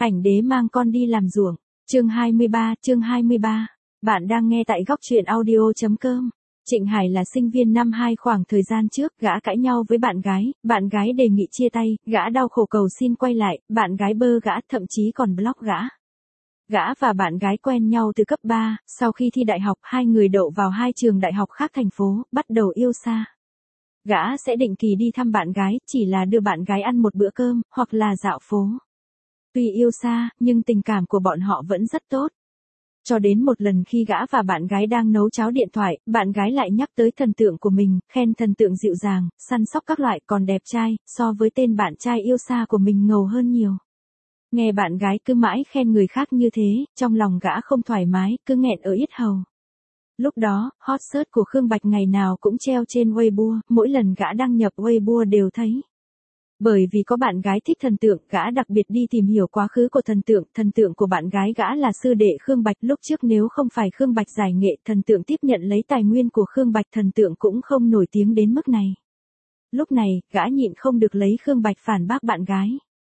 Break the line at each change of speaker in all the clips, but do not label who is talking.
Ảnh đế mang con đi làm ruộng. Chương 23. Bạn đang nghe tại góc truyện audio.com. Trịnh Hải là sinh viên năm 2 khoảng thời gian trước, gã cãi nhau với bạn gái đề nghị chia tay, gã đau khổ cầu xin quay lại, bạn gái bơ gã, thậm chí còn block gã. Gã và bạn gái quen nhau từ cấp 3, sau khi thi đại học, hai người đậu vào hai trường đại học khác thành phố, bắt đầu yêu xa. Gã sẽ định kỳ đi thăm bạn gái, chỉ là đưa bạn gái ăn một bữa cơm, hoặc là dạo phố. Tuy yêu xa, nhưng tình cảm của bọn họ vẫn rất tốt. Cho đến một lần khi gã và bạn gái đang nấu cháo điện thoại, bạn gái lại nhắc tới thần tượng của mình, khen thần tượng dịu dàng, săn sóc các loại, còn đẹp trai, so với tên bạn trai yêu xa của mình ngầu hơn nhiều. Nghe bạn gái cứ mãi khen người khác như thế, trong lòng gã không thoải mái, cứ nghẹn ở yết hầu. Lúc đó, hot search của Khương Bạch ngày nào cũng treo trên Weibo, mỗi lần gã đăng nhập Weibo đều thấy. Bởi vì có bạn gái thích thần tượng, gã đặc biệt đi tìm hiểu quá khứ của thần tượng của bạn gái gã là sư đệ Khương Bạch, lúc trước nếu không phải Khương Bạch giải nghệ, thần tượng tiếp nhận lấy tài nguyên của Khương Bạch, thần tượng cũng không nổi tiếng đến mức này. Lúc này, gã nhịn không được lấy Khương Bạch phản bác bạn gái.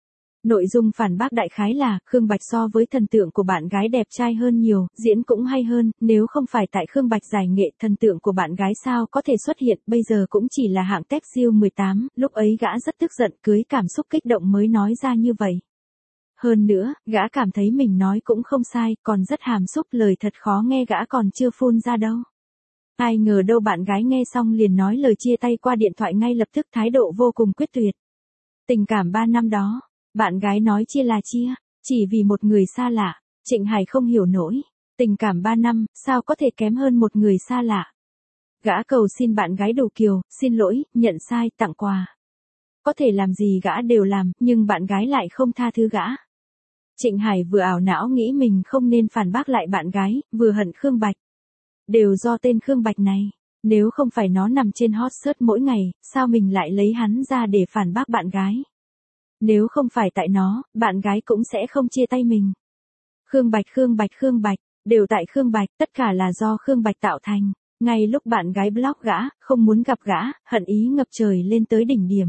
Nội dung phản bác đại khái là, Khương Bạch so với thần tượng của bạn gái đẹp trai hơn nhiều, diễn cũng hay hơn, nếu không phải tại Khương Bạch giải nghệ, thần tượng của bạn gái sao có thể xuất hiện, bây giờ cũng chỉ là hạng tép siêu 18, lúc ấy gã rất tức giận, cưới cảm xúc kích động mới nói ra như vậy. Hơn nữa, gã cảm thấy mình nói cũng không sai, còn rất hàm xúc, lời thật khó nghe gã còn chưa phun ra đâu. Ai ngờ đâu bạn gái nghe xong liền nói lời chia tay qua điện thoại ngay lập tức, thái độ vô cùng quyết tuyệt. Tình cảm 3 năm đó. Bạn gái nói chia là chia, chỉ vì một người xa lạ. Trịnh Hải không hiểu nổi. Tình cảm 3 năm, sao có thể kém hơn một người xa lạ. Gã cầu xin bạn gái đủ kiều, xin lỗi, nhận sai, tặng quà. Có thể làm gì gã đều làm, nhưng bạn gái lại không tha thứ gã. Trịnh Hải vừa ảo não nghĩ mình không nên phản bác lại bạn gái, vừa hận Khương Bạch. Đều do tên Khương Bạch này. Nếu không phải nó nằm trên hot search mỗi ngày, sao mình lại lấy hắn ra để phản bác bạn gái. Nếu không phải tại nó, bạn gái cũng sẽ không chia tay mình. Khương Bạch, đều tại Khương Bạch, tất cả là do Khương Bạch tạo thành. Ngay lúc bạn gái block gã, không muốn gặp gã, hận ý ngập trời lên tới đỉnh điểm.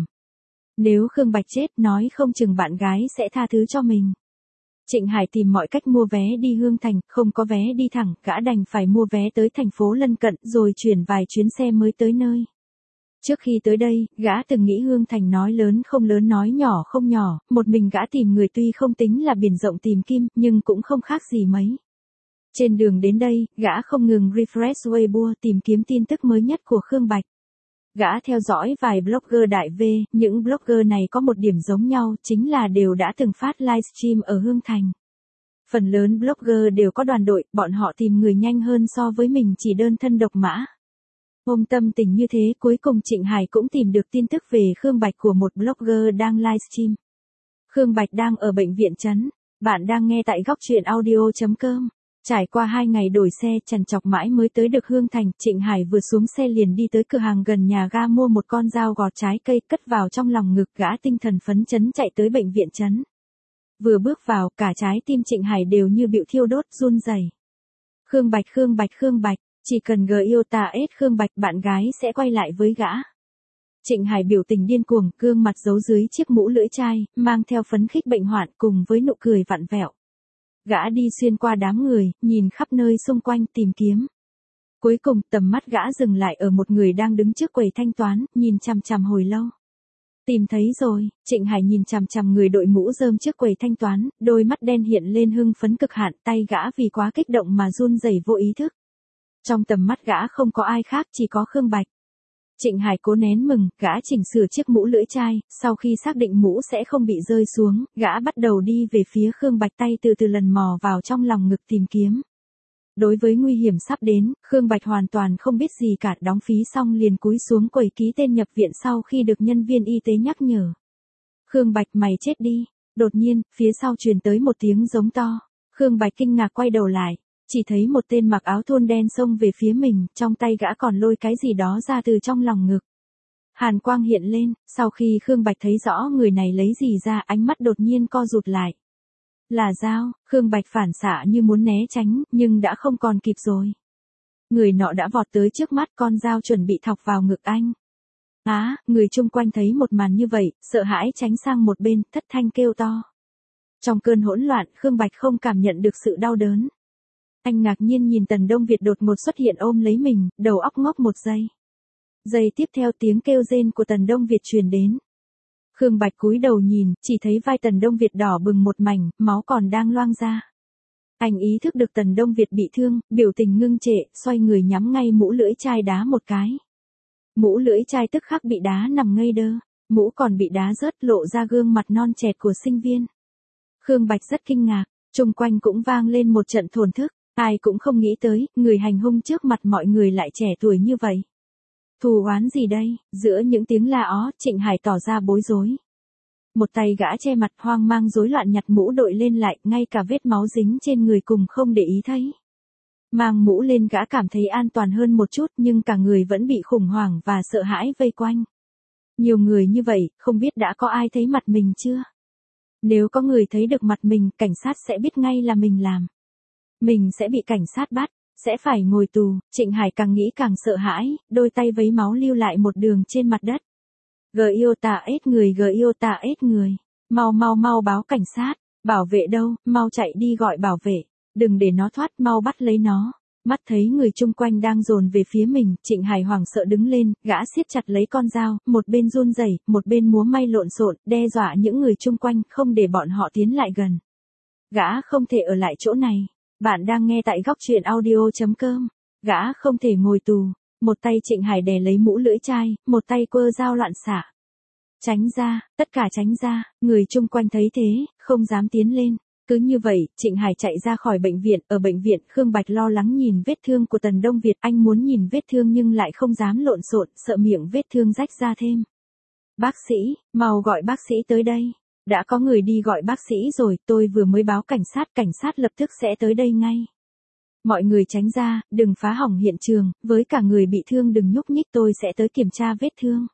Nếu Khương Bạch chết, nói không chừng bạn gái sẽ tha thứ cho mình. Trịnh Hải tìm mọi cách mua vé đi Hương Thành, không có vé đi thẳng, gã đành phải mua vé tới thành phố lân cận, rồi chuyển vài chuyến xe mới tới nơi. Trước khi tới đây, gã từng nghĩ Hương Thành nói lớn không lớn nói nhỏ không nhỏ, một mình gã tìm người tuy không tính là biển rộng tìm kim, nhưng cũng không khác gì mấy. Trên đường đến đây, gã không ngừng refresh Weibo tìm kiếm tin tức mới nhất của Khương Bạch. Gã theo dõi vài blogger đại V, những blogger này có một điểm giống nhau, chính là đều đã từng phát livestream ở Hương Thành. Phần lớn blogger đều có đoàn đội, bọn họ tìm người nhanh hơn so với mình chỉ đơn thân độc mã. Ôm tâm tình như thế, cuối cùng Trịnh Hải cũng tìm được tin tức về Khương Bạch của một blogger đang livestream. Khương Bạch đang ở bệnh viện trấn. Bạn đang nghe tại góc truyện audio.com. Trải qua 2 ngày đổi xe, trằn trọc mãi mới tới được Hương Thành, Trịnh Hải vừa xuống xe liền đi tới cửa hàng gần nhà ga mua một con dao gọt trái cây, cất vào trong lòng ngực, gã tinh thần phấn chấn chạy tới bệnh viện trấn. Vừa bước vào, cả trái tim Trịnh Hải đều như bịu thiêu đốt, run rẩy. Khương Bạch. Chỉ cần yêu ta ết Khương Bạch, bạn gái sẽ quay lại với gã. Trịnh Hải biểu tình điên cuồng, gương mặt giấu dưới chiếc mũ lưỡi chai, mang theo phấn khích bệnh hoạn cùng với nụ cười vặn vẹo. Gã đi xuyên qua đám người, nhìn khắp nơi xung quanh tìm kiếm. Cuối cùng tầm mắt gã dừng lại ở một người đang đứng trước quầy thanh toán, nhìn chằm chằm hồi lâu. Tìm thấy rồi, Trịnh Hải nhìn chằm chằm người đội mũ rơm trước quầy thanh toán, đôi mắt đen hiện lên hưng phấn cực hạn, tay gã vì quá kích động mà run rẩy vô ý thức. Trong tầm mắt gã không có ai khác, chỉ có Khương Bạch. Trịnh Hải cố nén mừng, gã chỉnh sửa chiếc mũ lưỡi chai, sau khi xác định mũ sẽ không bị rơi xuống, gã bắt đầu đi về phía Khương Bạch, tay từ từ lần mò vào trong lòng ngực tìm kiếm. Đối với nguy hiểm sắp đến, Khương Bạch hoàn toàn không biết gì cả, đóng phí xong liền cúi xuống quầy ký tên nhập viện sau khi được nhân viên y tế nhắc nhở. Khương Bạch, mày chết đi. Đột nhiên, phía sau truyền tới một tiếng giống to. Khương Bạch kinh ngạc quay đầu lại. Chỉ thấy một tên mặc áo thun đen xông về phía mình, trong tay gã còn lôi cái gì đó ra từ trong lòng ngực. Hàn quang hiện lên, sau khi Khương Bạch thấy rõ người này lấy gì ra, ánh mắt đột nhiên co rụt lại. Là dao, Khương Bạch phản xạ như muốn né tránh, nhưng đã không còn kịp rồi. Người nọ đã vọt tới trước mắt, con dao chuẩn bị thọc vào ngực anh. Người chung quanh thấy một màn như vậy, sợ hãi tránh sang một bên, thất thanh kêu to. Trong cơn hỗn loạn, Khương Bạch không cảm nhận được sự đau đớn. Anh ngạc nhiên nhìn Tần Đông Việt đột ngột xuất hiện ôm lấy mình, đầu óc ngốc một giây. Giây tiếp theo tiếng kêu rên của Tần Đông Việt truyền đến. Khương Bạch cúi đầu nhìn, chỉ thấy vai Tần Đông Việt đỏ bừng một mảnh, máu còn đang loang ra. Anh ý thức được Tần Đông Việt bị thương, biểu tình ngưng trệ, xoay người nhắm ngay mũ lưỡi chai đá một cái. Mũ lưỡi chai tức khắc bị đá nằm ngây đơ, mũ còn bị đá rớt lộ ra gương mặt non trẻ của sinh viên. Khương Bạch rất kinh ngạc, chung quanh cũng vang lên một trận thổn thức, ai cũng không nghĩ tới, người hành hung trước mặt mọi người lại trẻ tuổi như vậy. Thù oán gì đây? Giữa những tiếng la ó, Trịnh Hải tỏ ra bối rối. Một tay gã che mặt hoang mang rối loạn nhặt mũ đội lên lại, ngay cả vết máu dính trên người cùng không để ý thấy. Mang mũ lên gã cảm thấy an toàn hơn một chút nhưng cả người vẫn bị khủng hoảng và sợ hãi vây quanh. Nhiều người như vậy, không biết đã có ai thấy mặt mình chưa? Nếu có người thấy được mặt mình, cảnh sát sẽ biết ngay là mình làm. Mình sẽ bị cảnh sát bắt, sẽ phải ngồi tù. Trịnh Hải càng nghĩ càng sợ hãi, đôi tay vấy máu lưu lại một đường trên mặt đất. Giota người. Mau báo cảnh sát. Bảo vệ đâu, mau chạy đi gọi bảo vệ. Đừng để nó thoát, mau bắt lấy nó. Mắt thấy người chung quanh đang dồn về phía mình, Trịnh Hải hoảng sợ đứng lên, gã siết chặt lấy con dao, một bên run rẩy, một bên múa may lộn xộn, đe dọa những người chung quanh không để bọn họ tiến lại gần. Gã không thể ở lại chỗ này. Bạn đang nghe tại góc truyện audio.com. Gã không thể ngồi tù. Một tay Trịnh Hải đè lấy mũ lưỡi chai, một tay quơ dao loạn xạ. Tránh ra, tất cả tránh ra, người chung quanh thấy thế, không dám tiến lên. Cứ như vậy, Trịnh Hải chạy ra khỏi bệnh viện, ở bệnh viện, Khương Bạch lo lắng nhìn vết thương của Tần Đông Việt, anh muốn nhìn vết thương nhưng lại không dám lộn xộn, sợ miệng vết thương rách ra thêm. Bác sĩ, mau gọi bác sĩ tới đây. Đã có người đi gọi bác sĩ rồi, tôi vừa mới báo cảnh sát lập tức sẽ tới đây ngay. Mọi người tránh ra, đừng phá hỏng hiện trường, với cả người bị thương đừng nhúc nhích, tôi sẽ tới kiểm tra vết thương.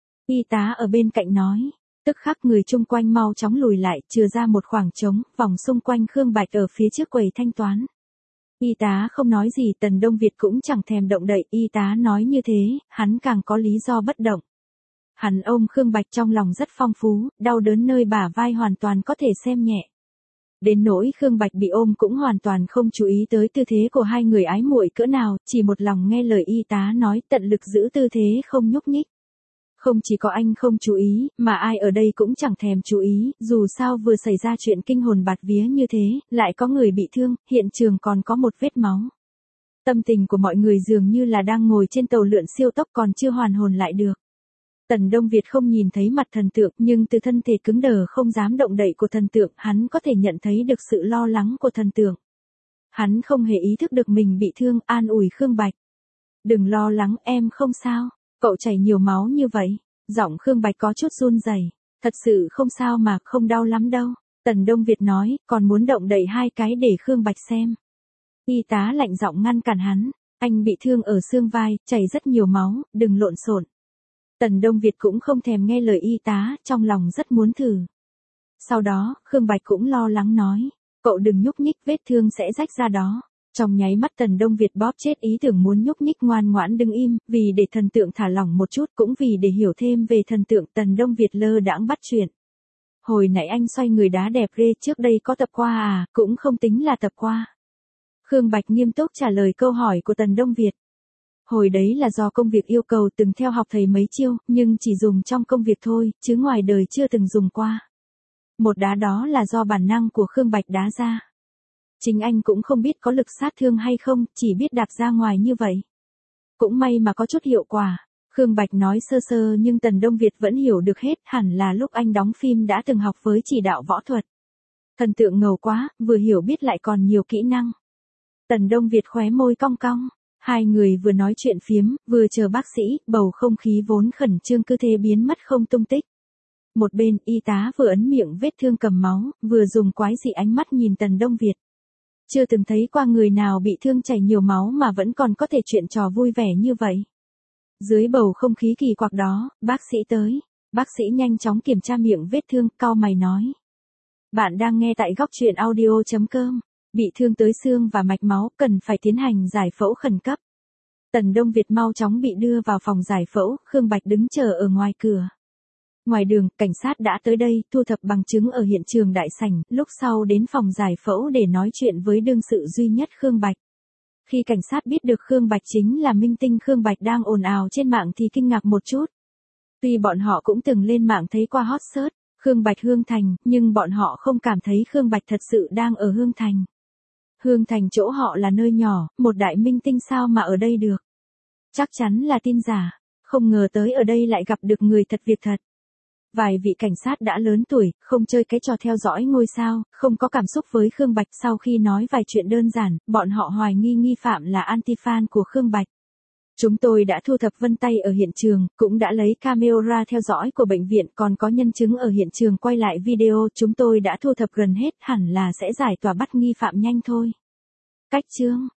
Y tá ở bên cạnh nói. Tức khắc người chung quanh mau chóng lùi lại, chừa ra một khoảng trống, vòng xung quanh Khương Bạch ở phía trước quầy thanh toán. Y tá không nói gì, Tần Đông Việt cũng chẳng thèm động đậy, y tá nói như thế, hắn càng có lý do bất động. Hắn ôm Khương Bạch trong lòng rất phong phú, đau đớn nơi bả vai hoàn toàn có thể xem nhẹ. Đến nỗi Khương Bạch bị ôm cũng hoàn toàn không chú ý tới tư thế của hai người ái muội cỡ nào, chỉ một lòng nghe lời y tá nói, tận lực giữ tư thế không nhúc nhích. Không chỉ có anh không chú ý, mà ai ở đây cũng chẳng thèm chú ý, dù sao vừa xảy ra chuyện kinh hồn bạt vía như thế, lại có người bị thương, hiện trường còn có một vết máu. Tâm tình của mọi người dường như là đang ngồi trên tàu lượn siêu tốc còn chưa hoàn hồn lại được. Tần Đông Việt không nhìn thấy mặt thần tượng, nhưng từ thân thể cứng đờ không dám động đậy của thần tượng, hắn có thể nhận thấy được sự lo lắng của thần tượng. Hắn không hề ý thức được mình bị thương, an ủi Khương Bạch. Đừng lo lắng, em không sao. Cậu chảy nhiều máu như vậy. Giọng Khương Bạch có chút run rẩy. Thật sự không sao mà, không đau lắm đâu. Tần Đông Việt nói, còn muốn động đậy hai cái để Khương Bạch xem. Y tá lạnh giọng ngăn cản hắn. Anh bị thương ở xương vai, chảy rất nhiều máu, đừng lộn xộn. Tần Đông Việt cũng không thèm nghe lời y tá, trong lòng rất muốn thử. Sau đó, Khương Bạch cũng lo lắng nói. Cậu đừng nhúc nhích, vết thương sẽ rách ra đó. Trong nháy mắt Tần Đông Việt bóp chết ý tưởng muốn nhúc nhích, ngoan ngoãn đứng im, vì để thần tượng thả lỏng một chút, cũng vì để hiểu thêm về thần tượng. Tần Đông Việt lơ đãng bắt chuyện. Hồi nãy anh xoay người đá đẹp ghê, trước đây có tập qua à? Cũng không tính là tập qua. Khương Bạch nghiêm túc trả lời câu hỏi của Tần Đông Việt. Hồi đấy là do công việc yêu cầu, từng theo học thầy mấy chiêu, nhưng chỉ dùng trong công việc thôi, chứ ngoài đời chưa từng dùng qua. Một đá đó là do bản năng của Khương Bạch đá ra. Chính anh cũng không biết có lực sát thương hay không, chỉ biết đạp ra ngoài như vậy. Cũng may mà có chút hiệu quả. Khương Bạch nói sơ sơ nhưng Tần Đông Việt vẫn hiểu được hết, hẳn là lúc anh đóng phim đã từng học với chỉ đạo võ thuật. Thần tượng ngầu quá, vừa hiểu biết lại còn nhiều kỹ năng. Tần Đông Việt khóe môi cong cong. Hai người vừa nói chuyện phiếm, vừa chờ bác sĩ, bầu không khí vốn khẩn trương cứ thế biến mất không tung tích. Một bên, y tá vừa ấn miệng vết thương cầm máu, vừa dùng quái dị ánh mắt nhìn Tần Đông Việt. Chưa từng thấy qua người nào bị thương chảy nhiều máu mà vẫn còn có thể chuyện trò vui vẻ như vậy. Dưới bầu không khí kỳ quặc đó, bác sĩ tới. Bác sĩ nhanh chóng kiểm tra miệng vết thương, cau mày nói. Bạn đang nghe tại góc truyện audio.com. Bị thương tới xương và mạch máu, cần phải tiến hành giải phẫu khẩn cấp. Tần Đông Việt mau chóng bị đưa vào phòng giải phẫu, Khương Bạch đứng chờ ở ngoài cửa. Ngoài đường, cảnh sát đã tới đây, thu thập bằng chứng ở hiện trường đại sảnh, lúc sau đến phòng giải phẫu để nói chuyện với đương sự duy nhất Khương Bạch. Khi cảnh sát biết được Khương Bạch chính là minh tinh Khương Bạch đang ồn ào trên mạng thì kinh ngạc một chút. Tuy bọn họ cũng từng lên mạng thấy qua hot search, Khương Bạch Hương Thành, nhưng bọn họ không cảm thấy Khương Bạch thật sự đang ở Hương Thành. Hương Thành chỗ họ là nơi nhỏ, một đại minh tinh sao mà ở đây được. Chắc chắn là tin giả, không ngờ tới ở đây lại gặp được người thật việc thật. Vài vị cảnh sát đã lớn tuổi, không chơi cái trò theo dõi ngôi sao, không có cảm xúc với Khương Bạch. Sau khi nói vài chuyện đơn giản, bọn họ hoài nghi nghi phạm là anti-fan của Khương Bạch. Chúng tôi đã thu thập vân tay ở hiện trường, cũng đã lấy camera theo dõi của bệnh viện, còn có nhân chứng ở hiện trường quay lại video. Chúng tôi đã thu thập gần hết, hẳn là sẽ giải tỏa bắt nghi phạm nhanh thôi. Cách chương